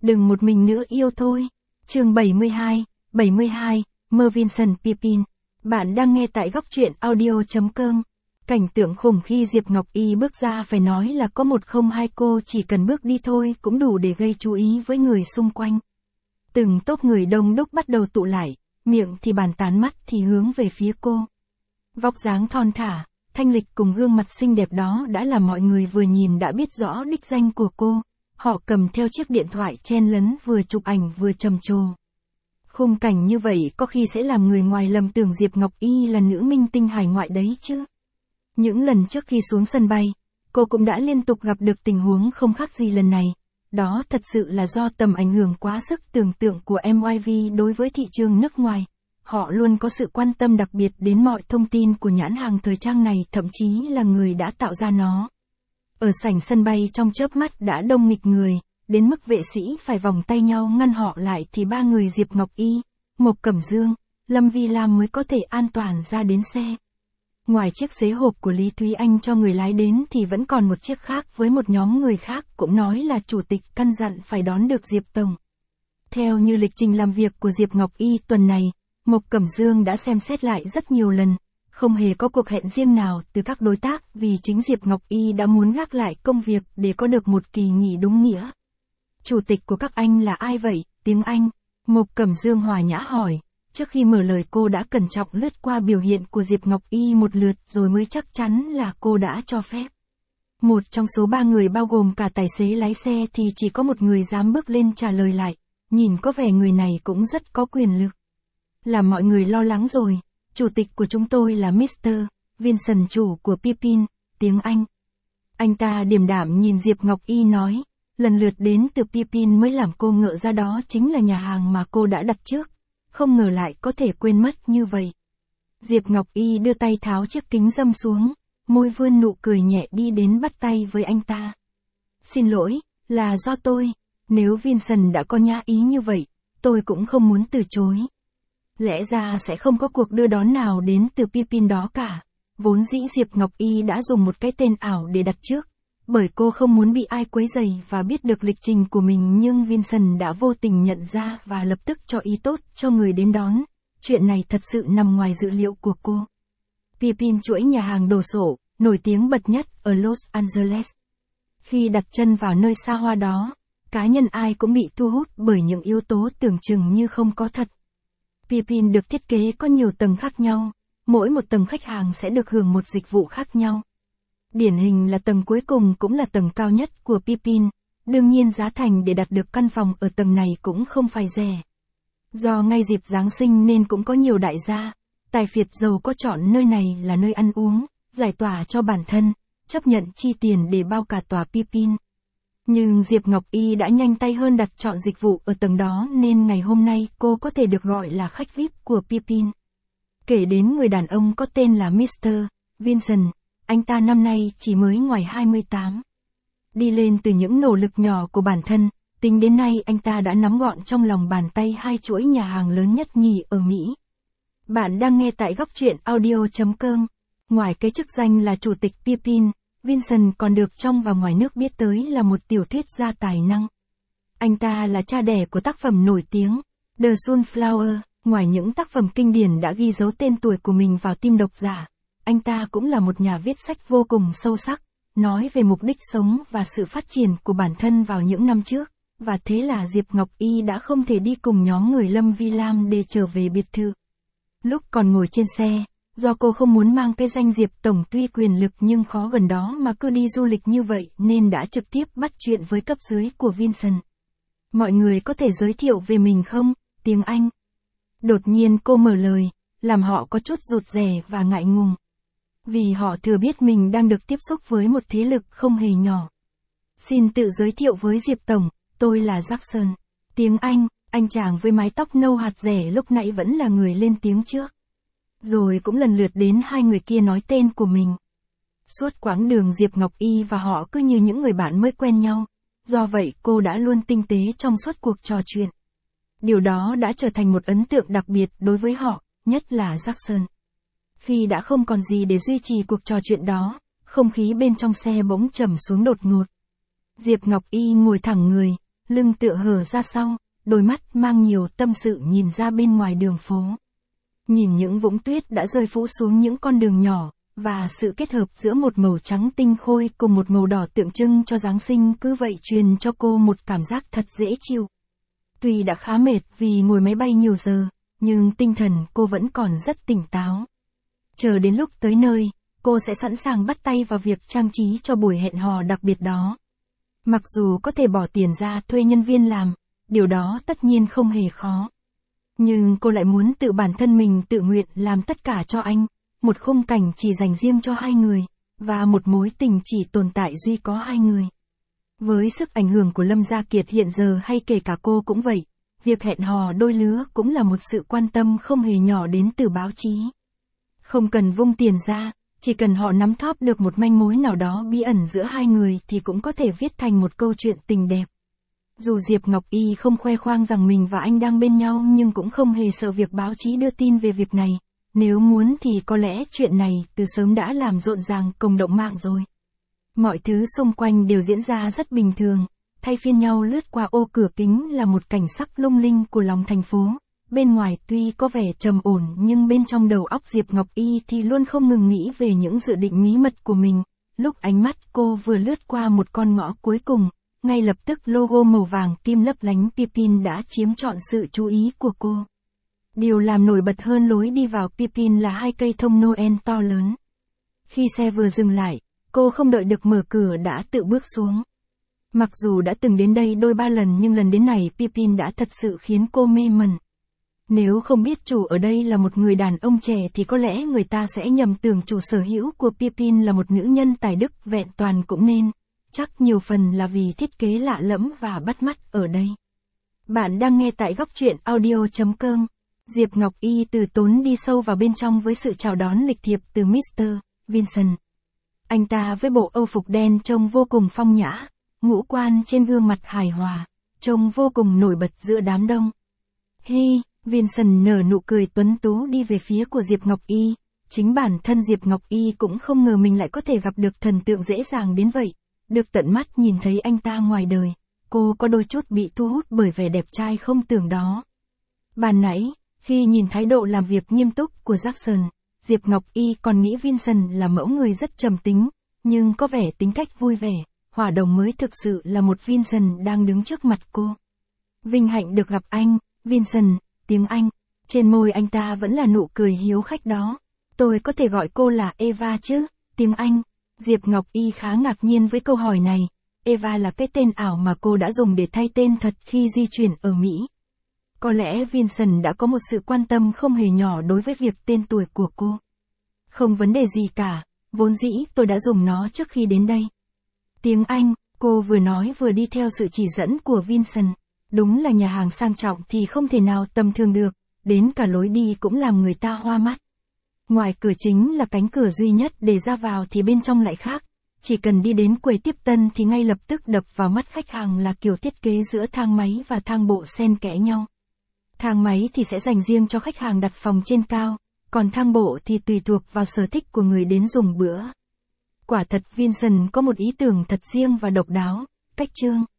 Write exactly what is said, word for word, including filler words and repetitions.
Đừng một mình nữa yêu thôi. Chương bảy mươi hai, bảy mươi hai, Mơ Vincent Pipin. Bạn đang nghe tại góc truyện audio chấm com. Cảnh tượng khủng khi Diệp Ngọc Y bước ra phải nói là có một không hai, cô chỉ cần bước đi thôi cũng đủ để gây chú ý với người xung quanh. Từng tốp người đông đúc bắt đầu tụ lại, miệng thì bàn tán, mắt thì hướng về phía cô. Vóc dáng thon thả, thanh lịch cùng gương mặt xinh đẹp đó đã làm mọi người vừa nhìn đã biết rõ đích danh của cô. Họ cầm theo chiếc điện thoại chen lấn vừa chụp ảnh vừa trầm trồ. Khung cảnh như vậy có khi sẽ làm người ngoài lầm tưởng Diệp Ngọc Y là nữ minh tinh hải ngoại đấy chứ. Những lần trước khi xuống sân bay, cô cũng đã liên tục gặp được tình huống không khác gì lần này. Đó thật sự là do tầm ảnh hưởng quá sức tưởng tượng của em i vê đối với thị trường nước ngoài. Họ luôn có sự quan tâm đặc biệt đến mọi thông tin của nhãn hàng thời trang này, thậm chí là người đã tạo ra nó. Ở sảnh sân bay trong chớp mắt đã đông nghịch người, đến mức vệ sĩ phải vòng tay nhau ngăn họ lại thì ba người Diệp Ngọc Y, Mộc Cẩm Dương, Lâm Vi Lam mới có thể an toàn ra đến xe. Ngoài chiếc xế hộp của Lý Thúy Anh cho người lái đến thì vẫn còn một chiếc khác với một nhóm người khác, cũng nói là chủ tịch căn dặn phải đón được Diệp Tổng. Theo như lịch trình làm việc của Diệp Ngọc Y tuần này, Mộc Cẩm Dương đã xem xét lại rất nhiều lần, không hề có cuộc hẹn riêng nào từ các đối tác vì chính Diệp Ngọc Y đã muốn gác lại công việc để có được một kỳ nghỉ đúng nghĩa. Chủ tịch của các anh là ai vậy? Tiếng Anh. Mộc Cẩm Dương hòa nhã hỏi. Trước khi mở lời cô đã cẩn trọng lướt qua biểu hiện của Diệp Ngọc Y một lượt rồi mới chắc chắn là cô đã cho phép. Một trong số ba người bao gồm cả tài xế lái xe thì chỉ có một người dám bước lên trả lời lại, nhìn có vẻ người này cũng rất có quyền lực. Làm mọi người lo lắng rồi, chủ tịch của chúng tôi là mít tơ Vincent, chủ của Pipin, tiếng Anh. Anh ta điềm đạm nhìn Diệp Ngọc Y nói, lần lượt đến từ Pipin mới làm cô ngỡ ra đó chính là nhà hàng mà cô đã đặt trước. Không ngờ lại có thể quên mất như vậy. Diệp Ngọc Y đưa tay tháo chiếc kính râm xuống, môi vươn nụ cười nhẹ đi đến bắt tay với anh ta. Xin lỗi, là do tôi, nếu Vincent đã có nhã ý như vậy, tôi cũng không muốn từ chối. Lẽ ra sẽ không có cuộc đưa đón nào đến từ Pipin đó cả. Vốn dĩ Diệp Ngọc Y đã dùng một cái tên ảo để đặt trước, bởi cô không muốn bị ai quấy rầy và biết được lịch trình của mình, nhưng Vincent đã vô tình nhận ra và lập tức cho ý tốt cho người đến đón. Chuyện này thật sự nằm ngoài dự liệu của cô. Pipin, chuỗi nhà hàng đồ sộ, nổi tiếng bật nhất ở Los Angeles. Khi đặt chân vào nơi xa hoa đó, cá nhân ai cũng bị thu hút bởi những yếu tố tưởng chừng như không có thật. Pipin được thiết kế có nhiều tầng khác nhau, mỗi một tầng khách hàng sẽ được hưởng một dịch vụ khác nhau. Điển hình là tầng cuối cùng cũng là tầng cao nhất của Pipin, đương nhiên giá thành để đặt được căn phòng ở tầng này cũng không phải rẻ. Do ngay dịp Giáng sinh nên cũng có nhiều đại gia, tài phiệt giàu có chọn nơi này là nơi ăn uống, giải tỏa cho bản thân, chấp nhận chi tiền để bao cả tòa Pipin. Nhưng Diệp Ngọc Y đã nhanh tay hơn đặt chọn dịch vụ ở tầng đó nên ngày hôm nay cô có thể được gọi là khách vi ai pi của Pipin. Kể đến người đàn ông có tên là mít tơ Vincent, anh ta năm nay chỉ mới ngoài hai mươi tám. Đi lên từ những nỗ lực nhỏ của bản thân, tính đến nay anh ta đã nắm gọn trong lòng bàn tay hai chuỗi nhà hàng lớn nhất nhì ở Mỹ. Bạn đang nghe tại góc truyện audio chấm com. Ngoài cái chức danh là chủ tịch Pipin, Vincent còn được trong và ngoài nước biết tới là một tiểu thuyết gia tài năng. Anh ta là cha đẻ của tác phẩm nổi tiếng, The Sunflower. Ngoài những tác phẩm kinh điển đã ghi dấu tên tuổi của mình vào tim độc giả, anh ta cũng là một nhà viết sách vô cùng sâu sắc, nói về mục đích sống và sự phát triển của bản thân vào những năm trước, và thế là Diệp Ngọc Y đã không thể đi cùng nhóm người Lâm Vi Lam để trở về biệt thự. Lúc còn ngồi trên xe, do cô không muốn mang cái danh Diệp Tổng tuy quyền lực nhưng khó gần đó mà cứ đi du lịch như vậy nên đã trực tiếp bắt chuyện với cấp dưới của Vincent. Mọi người có thể giới thiệu về mình không? Tiếng Anh. Đột nhiên cô mở lời, làm họ có chút rụt rè và ngại ngùng. Vì họ thừa biết mình đang được tiếp xúc với một thế lực không hề nhỏ. Xin tự giới thiệu với Diệp Tổng, tôi là Jackson. Tiếng Anh, anh chàng với mái tóc nâu hạt rẻ lúc nãy vẫn là người lên tiếng trước. Rồi cũng lần lượt đến hai người kia nói tên của mình. Suốt quãng đường Diệp Ngọc Y và họ cứ như những người bạn mới quen nhau. Do vậy cô đã luôn tinh tế trong suốt cuộc trò chuyện. Điều đó đã trở thành một ấn tượng đặc biệt đối với họ, nhất là Jackson. Khi đã không còn gì để duy trì cuộc trò chuyện đó, không khí bên trong xe bỗng trầm xuống đột ngột. Diệp Ngọc Y ngồi thẳng người, lưng tựa hở ra sau, đôi mắt mang nhiều tâm sự nhìn ra bên ngoài đường phố. Nhìn những vũng tuyết đã rơi phũ xuống những con đường nhỏ, và sự kết hợp giữa một màu trắng tinh khôi cùng một màu đỏ tượng trưng cho Giáng sinh cứ vậy truyền cho cô một cảm giác thật dễ chịu. Tuy đã khá mệt vì ngồi máy bay nhiều giờ, nhưng tinh thần cô vẫn còn rất tỉnh táo. Chờ đến lúc tới nơi, cô sẽ sẵn sàng bắt tay vào việc trang trí cho buổi hẹn hò đặc biệt đó. Mặc dù có thể bỏ tiền ra thuê nhân viên làm, điều đó tất nhiên không hề khó. Nhưng cô lại muốn tự bản thân mình tự nguyện làm tất cả cho anh, một khung cảnh chỉ dành riêng cho hai người, và một mối tình chỉ tồn tại duy có hai người. Với sức ảnh hưởng của Lâm Gia Kiệt hiện giờ hay kể cả cô cũng vậy, việc hẹn hò đôi lứa cũng là một sự quan tâm không hề nhỏ đến từ báo chí. Không cần vung tiền ra, chỉ cần họ nắm thóp được một manh mối nào đó bí ẩn giữa hai người thì cũng có thể viết thành một câu chuyện tình đẹp. Dù Diệp Ngọc Y không khoe khoang rằng mình và anh đang bên nhau nhưng cũng không hề sợ việc báo chí đưa tin về việc này. Nếu muốn thì có lẽ chuyện này từ sớm đã làm rộn ràng cộng đồng mạng rồi. Mọi thứ xung quanh đều diễn ra rất bình thường, thay phiên nhau lướt qua ô cửa kính là một cảnh sắc lung linh của lòng thành phố. Bên ngoài tuy có vẻ trầm ổn nhưng bên trong đầu óc Diệp Ngọc Y thì luôn không ngừng nghĩ về những dự định bí mật của mình. Lúc ánh mắt cô vừa lướt qua một con ngõ cuối cùng, ngay lập tức logo màu vàng kim lấp lánh Pipin đã chiếm trọn sự chú ý của cô. Điều làm nổi bật hơn lối đi vào Pipin là hai cây thông Noel to lớn. Khi xe vừa dừng lại, cô không đợi được mở cửa đã tự bước xuống. Mặc dù đã từng đến đây đôi ba lần nhưng lần đến này Pipin đã thật sự khiến cô mê mẩn. Nếu không biết chủ ở đây là một người đàn ông trẻ thì có lẽ người ta sẽ nhầm tưởng chủ sở hữu của Pipin là một nữ nhân tài đức vẹn toàn cũng nên. Chắc nhiều phần là vì thiết kế lạ lẫm và bắt mắt ở đây. Bạn đang nghe tại góc truyện audio chấm com. Diệp Ngọc Y từ tốn đi sâu vào bên trong với sự chào đón lịch thiệp từ mít tơ Vincent. Anh ta với bộ âu phục đen trông vô cùng phong nhã, ngũ quan trên gương mặt hài hòa, trông vô cùng nổi bật giữa đám đông. Hi, Vincent nở nụ cười tuấn tú đi về phía của Diệp Ngọc Y. Chính bản thân Diệp Ngọc Y cũng không ngờ mình lại có thể gặp được thần tượng dễ dàng đến vậy. Được tận mắt nhìn thấy anh ta ngoài đời, cô có đôi chút bị thu hút bởi vẻ đẹp trai không tưởng đó. Ban nãy, khi nhìn thái độ làm việc nghiêm túc của Jackson, Diệp Ngọc Y còn nghĩ Vincent là mẫu người rất trầm tính, nhưng có vẻ tính cách vui vẻ, hòa đồng mới thực sự là một Vincent đang đứng trước mặt cô. Vinh hạnh được gặp anh, Vincent, tiếng Anh. Trên môi anh ta vẫn là nụ cười hiếu khách đó. Tôi có thể gọi cô là Eva chứ, tiếng Anh. Diệp Ngọc Y khá ngạc nhiên với câu hỏi này. Eva là cái tên ảo mà cô đã dùng để thay tên thật khi di chuyển ở Mỹ. Có lẽ Vincent đã có một sự quan tâm không hề nhỏ đối với việc tên tuổi của cô. Không vấn đề gì cả, vốn dĩ tôi đã dùng nó trước khi đến đây. Tiếng Anh, cô vừa nói vừa đi theo sự chỉ dẫn của Vincent. Đúng là nhà hàng sang trọng thì không thể nào tầm thường được, đến cả lối đi cũng làm người ta hoa mắt. Ngoài cửa chính là cánh cửa duy nhất để ra vào thì bên trong lại khác. Chỉ cần đi đến quầy tiếp tân thì ngay lập tức đập vào mắt khách hàng là kiểu thiết kế giữa thang máy và thang bộ xen kẽ nhau. Thang máy thì sẽ dành riêng cho khách hàng đặt phòng trên cao, còn thang bộ thì tùy thuộc vào sở thích của người đến dùng bữa. Quả thật Vincent có một ý tưởng thật riêng và độc đáo, cách chương.